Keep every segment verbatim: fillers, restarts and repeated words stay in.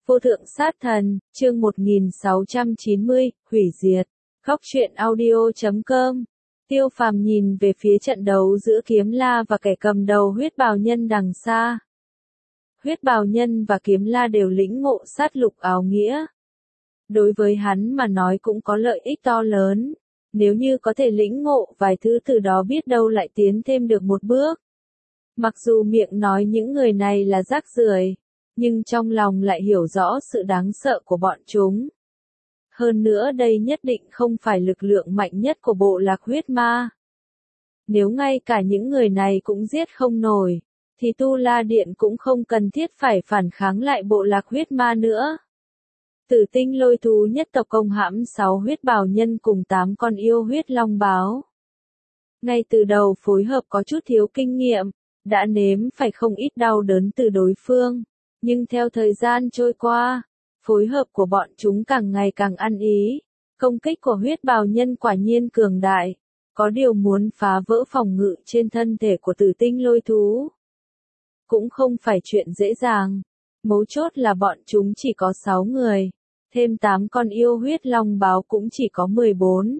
Vô thượng sát thần, chương một nghìn sáu trăm chín mươi, hủy diệt. Góc truyện audio chấm com. Tiêu Phàm nhìn về phía trận đấu giữa Kiếm La và kẻ cầm đầu huyết bào nhân đằng xa. Huyết bào nhân và Kiếm La đều lĩnh ngộ sát lục áo nghĩa. Đối với hắn mà nói cũng có lợi ích to lớn. Nếu như có thể lĩnh ngộ vài thứ từ đó biết đâu lại tiến thêm được một bước. Mặc dù miệng nói những người này là rác rưởi, nhưng trong lòng lại hiểu rõ sự đáng sợ của bọn chúng. Hơn nữa đây nhất định không phải lực lượng mạnh nhất của bộ lạc huyết ma. Nếu ngay cả những người này cũng giết không nổi, thì Tu La Điện cũng không cần thiết phải phản kháng lại bộ lạc huyết ma nữa. Tử Tinh Lôi Thú nhất tộc công hãm sáu huyết bào nhân cùng tám con yêu huyết long báo. Ngay từ đầu phối hợp có chút thiếu kinh nghiệm, đã nếm phải không ít đau đớn từ đối phương. Nhưng theo thời gian trôi qua, phối hợp của bọn chúng càng ngày càng ăn ý. Công kích của huyết bào nhân quả nhiên cường đại, có điều muốn phá vỡ phòng ngự trên thân thể của Tử Tinh Lôi Thú cũng không phải chuyện dễ dàng. Mấu chốt là bọn chúng chỉ có sáu người, thêm tám con yêu huyết long báo cũng chỉ có mười bốn.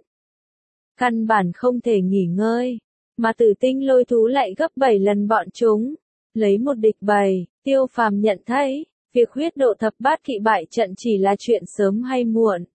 Căn bản không thể nghỉ ngơi, mà Tử Tinh Lôi Thú lại gấp bảy lần bọn chúng. Lấy một địch bảy, Tiêu Phàm nhận thấy, việc huyết độ thập bát kỵ bại trận chỉ là chuyện sớm hay muộn.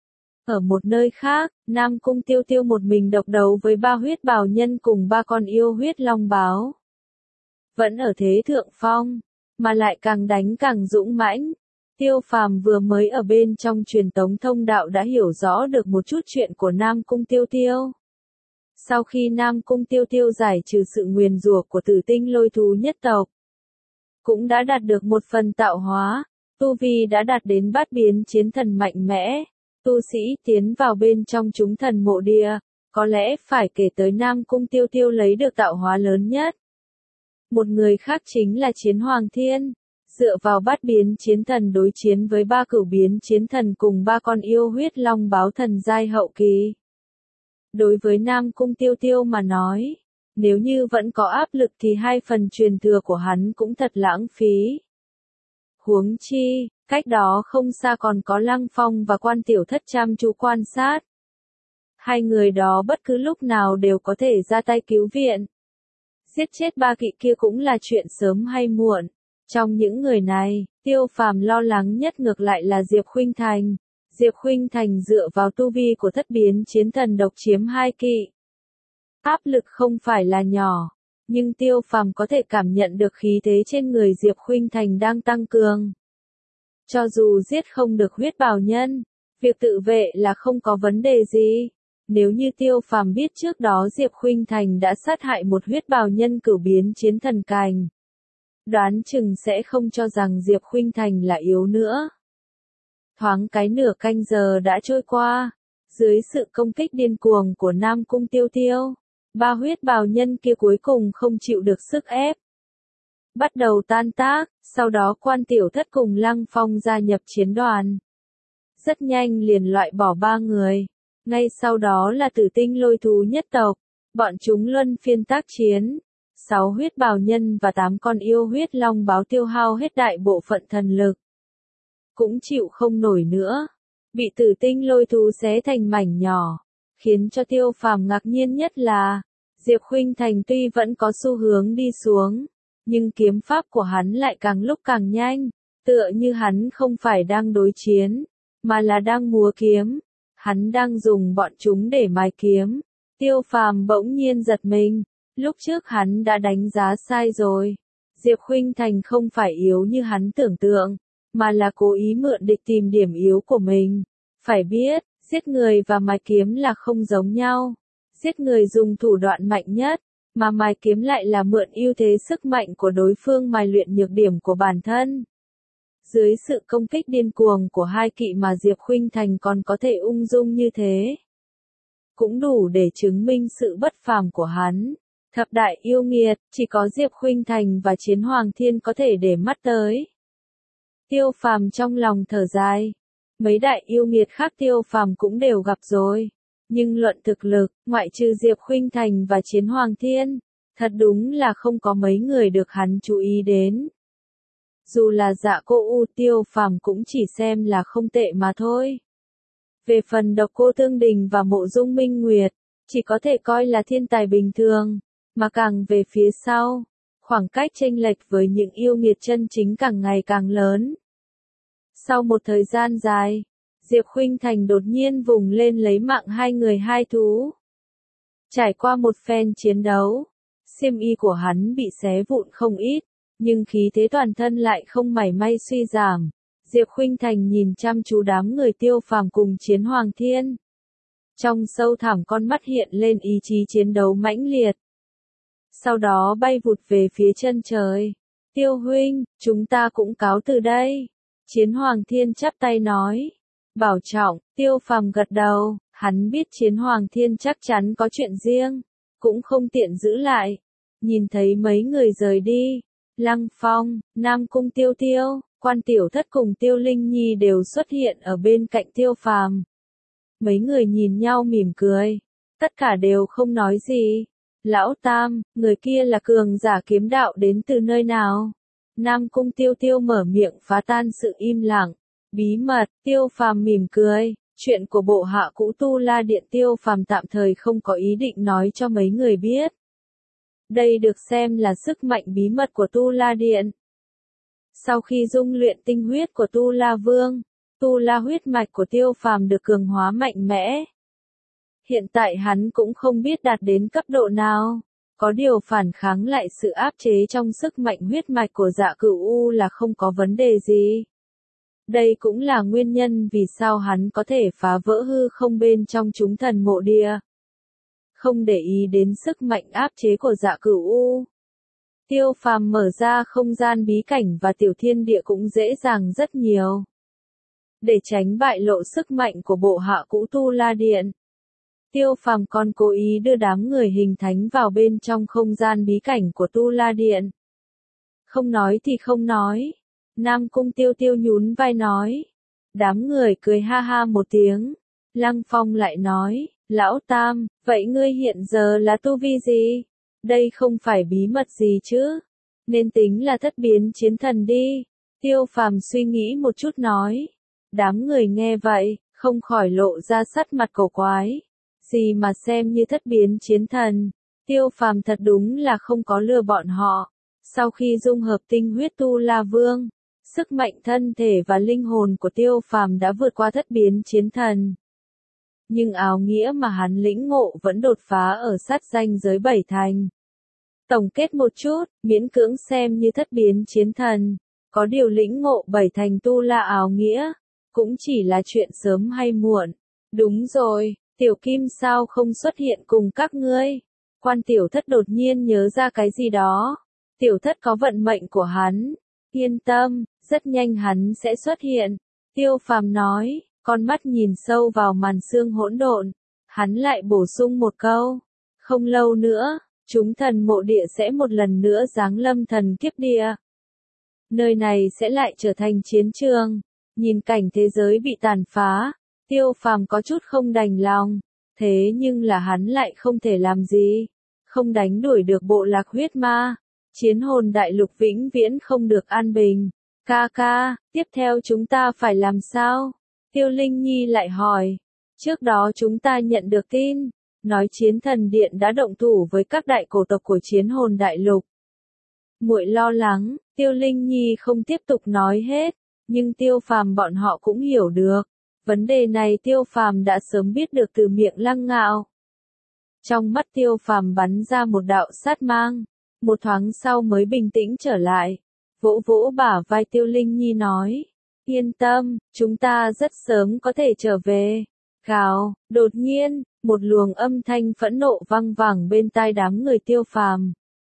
Ở một nơi khác, Nam Cung Tiêu Tiêu một mình độc đấu với ba huyết bào nhân cùng ba con yêu huyết long báo. Vẫn ở thế thượng phong, mà lại càng đánh càng dũng mãnh. Tiêu Phàm vừa mới ở bên trong truyền tống thông đạo đã hiểu rõ được một chút chuyện của Nam Cung Tiêu Tiêu. Sau khi Nam Cung Tiêu Tiêu giải trừ sự nguyền rủa của Tử Tinh Lôi Thú nhất tộc, cũng đã đạt được một phần tạo hóa, tu vi đã đạt đến bát biến chiến thần mạnh mẽ. Tu sĩ tiến vào bên trong chúng thần mộ địa, có lẽ phải kể tới Nam Cung Tiêu Tiêu lấy được tạo hóa lớn nhất. Một người khác chính là Chiến Hoàng Thiên, dựa vào bát biến chiến thần đối chiến với ba cửu biến chiến thần cùng ba con yêu huyết long báo thần giai hậu kỳ. Đối với Nam Cung Tiêu Tiêu mà nói, nếu như vẫn có áp lực thì hai phần truyền thừa của hắn cũng thật lãng phí. Huống chi, cách đó không xa còn có Lăng Phong và Quan Tiểu Thất chăm chú quan sát. Hai người đó bất cứ lúc nào đều có thể ra tay cứu viện. Giết chết ba kỵ kia cũng là chuyện sớm hay muộn. Trong những người này, Tiêu Phàm lo lắng nhất ngược lại là Diệp Khuynh Thành. Diệp Khuynh Thành dựa vào tu vi của thất biến chiến thần độc chiếm hai kỵ. Áp lực không phải là nhỏ, nhưng Tiêu Phàm có thể cảm nhận được khí thế trên người Diệp Khuynh Thành đang tăng cường. Cho dù giết không được huyết bào nhân, việc tự vệ là không có vấn đề gì. Nếu như Tiêu Phàm biết trước đó Diệp Khuynh Thành đã sát hại một huyết bào nhân cửu biến chiến thần cành, đoán chừng sẽ không cho rằng Diệp Khuynh Thành là yếu nữa. Thoáng cái nửa canh giờ đã trôi qua, dưới sự công kích điên cuồng của Nam Cung Tiêu Tiêu, ba huyết bào nhân kia cuối cùng không chịu được sức ép, bắt đầu tan tác. Sau đó Quan Tiểu Thất cùng Lăng Phong gia nhập chiến đoàn, rất nhanh liền loại bỏ ba người. Ngay sau đó là Tử Tinh Lôi Thú nhất tộc, bọn chúng luân phiên tác chiến. Sáu huyết bào nhân và tám con yêu huyết long báo tiêu hao hết đại bộ phận thần lực, cũng chịu không nổi nữa, bị Tử Tinh Lôi Thú xé thành mảnh nhỏ. Khiến cho Tiêu Phàm ngạc nhiên nhất là, Diệp Khuynh Thành tuy vẫn có xu hướng đi xuống, nhưng kiếm pháp của hắn lại càng lúc càng nhanh, tựa như hắn không phải đang đối chiến, mà là đang múa kiếm. Hắn đang dùng bọn chúng để mài kiếm. Tiêu Phàm bỗng nhiên giật mình, lúc trước hắn đã đánh giá sai rồi. Diệp Khuynh Thành không phải yếu như hắn tưởng tượng, mà là cố ý mượn địch tìm điểm yếu của mình. Phải biết, giết người và mài kiếm là không giống nhau. Giết người dùng thủ đoạn mạnh nhất, mà mài kiếm lại là mượn ưu thế sức mạnh của đối phương mài luyện nhược điểm của bản thân. Dưới sự công kích điên cuồng của hai kỵ mà Diệp Khuynh Thành còn có thể ung dung như thế, cũng đủ để chứng minh sự bất phàm của hắn. Thập đại yêu nghiệt, chỉ có Diệp Khuynh Thành và Chiến Hoàng Thiên có thể để mắt tới. Tiêu Phàm trong lòng thở dài. Mấy đại yêu nghiệt khác Tiêu Phàm cũng đều gặp rồi. Nhưng luận thực lực, ngoại trừ Diệp Khuynh Thành và Chiến Hoàng Thiên, thật đúng là không có mấy người được hắn chú ý đến. Dù là Dạ Cô U, Tiêu Phàm cũng chỉ xem là không tệ mà thôi. Về phần Độc Cô Tương Đình và Mộ Dung Minh Nguyệt, chỉ có thể coi là thiên tài bình thường, mà càng về phía sau, khoảng cách chênh lệch với những yêu nghiệt chân chính càng ngày càng lớn. Sau một thời gian dài, Diệp Khuynh Thành đột nhiên vùng lên lấy mạng hai người hai thú. Trải qua một phen chiến đấu, xiêm y của hắn bị xé vụn không ít, nhưng khí thế toàn thân lại không mảy may suy giảm. Diệp Khuynh Thành nhìn chăm chú đám người Tiêu Phàm cùng Chiến Hoàng Thiên. Trong sâu thẳm con mắt hiện lên ý chí chiến đấu mãnh liệt. Sau đó bay vụt về phía chân trời. Tiêu huynh, chúng ta cũng cáo từ đây. Chiến Hoàng Thiên chắp tay nói. Bảo trọng, Tiêu Phàm gật đầu, hắn biết Chiến Hoàng Thiên chắc chắn có chuyện riêng, cũng không tiện giữ lại. Nhìn thấy mấy người rời đi, Lăng Phong, Nam Cung Tiêu Tiêu, Quan Tiểu Thất cùng Tiêu Linh Nhi đều xuất hiện ở bên cạnh Tiêu Phàm. Mấy người nhìn nhau mỉm cười, tất cả đều không nói gì. Lão Tam, người kia là cường giả kiếm đạo đến từ nơi nào? Nam Cung Tiêu Tiêu mở miệng phá tan sự im lặng. Bí mật, Tiêu Phàm mỉm cười, chuyện của bộ hạ cũ Tu La Điện Tiêu Phàm tạm thời không có ý định nói cho mấy người biết. Đây được xem là sức mạnh bí mật của Tu La Điện. Sau khi dung luyện tinh huyết của Tu La Vương, Tu La huyết mạch của Tiêu Phàm được cường hóa mạnh mẽ. Hiện tại hắn cũng không biết đạt đến cấp độ nào, có điều phản kháng lại sự áp chế trong sức mạnh huyết mạch của Dạ Cửu U là không có vấn đề gì. Đây cũng là nguyên nhân vì sao hắn có thể phá vỡ hư không bên trong chúng thần mộ địa. Không để ý đến sức mạnh áp chế của Dạ Cửu U. Tiêu Phàm mở ra không gian bí cảnh và tiểu thiên địa cũng dễ dàng rất nhiều. Để tránh bại lộ sức mạnh của bộ hạ cũ Tu La Điện, Tiêu Phàm còn cố ý đưa đám người hình thánh vào bên trong không gian bí cảnh của Tu La Điện. Không nói thì không nói. Nam Cung Tiêu Tiêu nhún vai nói. Đám người cười ha ha một tiếng. Lăng Phong lại nói, Lão Tam, vậy ngươi hiện giờ là tu vi gì? Đây không phải bí mật gì chứ? Nên tính là thất biến chiến thần đi. Tiêu Phàm suy nghĩ một chút nói. Đám người nghe vậy, không khỏi lộ ra sắc mặt cổ quái. Gì mà xem như thất biến chiến thần? Tiêu Phàm thật đúng là không có lừa bọn họ. Sau khi dung hợp tinh huyết Tu La Vương, sức mạnh thân thể và linh hồn của Tiêu Phàm đã vượt qua thất biến chiến thần. Nhưng áo nghĩa mà hắn lĩnh ngộ vẫn đột phá ở sát ranh giới bảy thành. Tổng kết một chút, miễn cưỡng xem như thất biến chiến thần, có điều lĩnh ngộ bảy thành Tu La áo nghĩa, cũng chỉ là chuyện sớm hay muộn. Đúng rồi, Tiểu Kim sao không xuất hiện cùng các ngươi? Quan Tiểu Thất đột nhiên nhớ ra cái gì đó. Tiểu Thất có vận mệnh của hắn. Yên tâm, rất nhanh hắn sẽ xuất hiện. Tiêu Phàm nói, con mắt nhìn sâu vào màn sương hỗn độn. Hắn lại bổ sung một câu. Không lâu nữa, chúng thần mộ địa sẽ một lần nữa giáng lâm thần kiếp địa. Nơi này sẽ lại trở thành chiến trường. Nhìn cảnh thế giới bị tàn phá, Tiêu Phàm có chút không đành lòng. Thế nhưng là hắn lại không thể làm gì. Không đánh đuổi được bộ lạc huyết ma. Chiến hồn đại lục vĩnh viễn không được an bình. Ca ca, tiếp theo chúng ta phải làm sao? Tiêu Linh Nhi lại hỏi. Trước đó chúng ta nhận được tin, nói chiến thần điện đã động thủ với các đại cổ tộc của chiến hồn đại lục. Muội lo lắng, Tiêu Linh Nhi không tiếp tục nói hết, nhưng Tiêu Phàm bọn họ cũng hiểu được. Vấn đề này Tiêu Phàm đã sớm biết được từ miệng Lăng Ngạo. Trong mắt Tiêu Phàm bắn ra một đạo sát mang, một thoáng sau mới bình tĩnh trở lại. Vỗ vỗ bả vai Tiêu Linh Nhi nói, yên tâm, chúng ta rất sớm có thể trở về. Gào, đột nhiên, một luồng âm thanh phẫn nộ vang vẳng bên tai đám người Tiêu Phàm.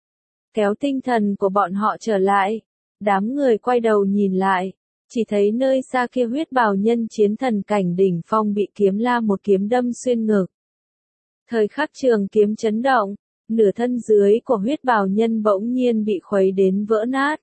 Kéo tinh thần của bọn họ trở lại, đám người quay đầu nhìn lại, chỉ thấy nơi xa kia huyết bào nhân chiến thần cảnh đỉnh phong bị kiếm la một kiếm đâm xuyên ngực. Thời khắc trường kiếm chấn động, nửa thân dưới của huyết bào nhân bỗng nhiên bị khuấy đến vỡ nát.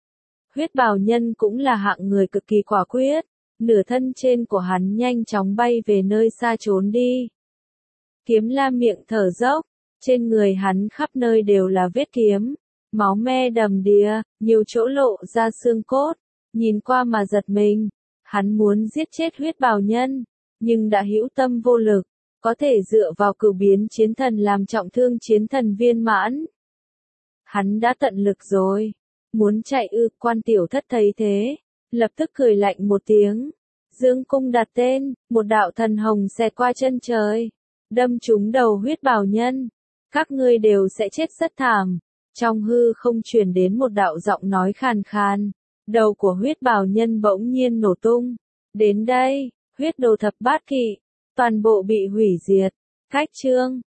Huyết bào nhân cũng là hạng người cực kỳ quả quyết, nửa thân trên của hắn nhanh chóng bay về nơi xa trốn đi. Kiếm la miệng thở dốc, trên người hắn khắp nơi đều là vết kiếm, máu me đầm đìa, nhiều chỗ lộ ra xương cốt, nhìn qua mà giật mình. Hắn muốn giết chết huyết bào nhân, nhưng đã hữu tâm vô lực, có thể dựa vào cửu biến chiến thần làm trọng thương chiến thần viên mãn. Hắn đã tận lực rồi, muốn chạy ư. Quan tiểu thất thấy thế, lập tức cười lạnh một tiếng. Dương cung đặt tên, một đạo thần hồng xẹt qua chân trời, đâm trúng đầu huyết bào nhân. Các ngươi đều sẽ chết rất thảm. Trong hư không truyền đến một đạo giọng nói khàn khàn, đầu của huyết bào nhân bỗng nhiên nổ tung. Đến đây, huyết đồ thập bát kỵ, toàn bộ bị hủy diệt. Cách chương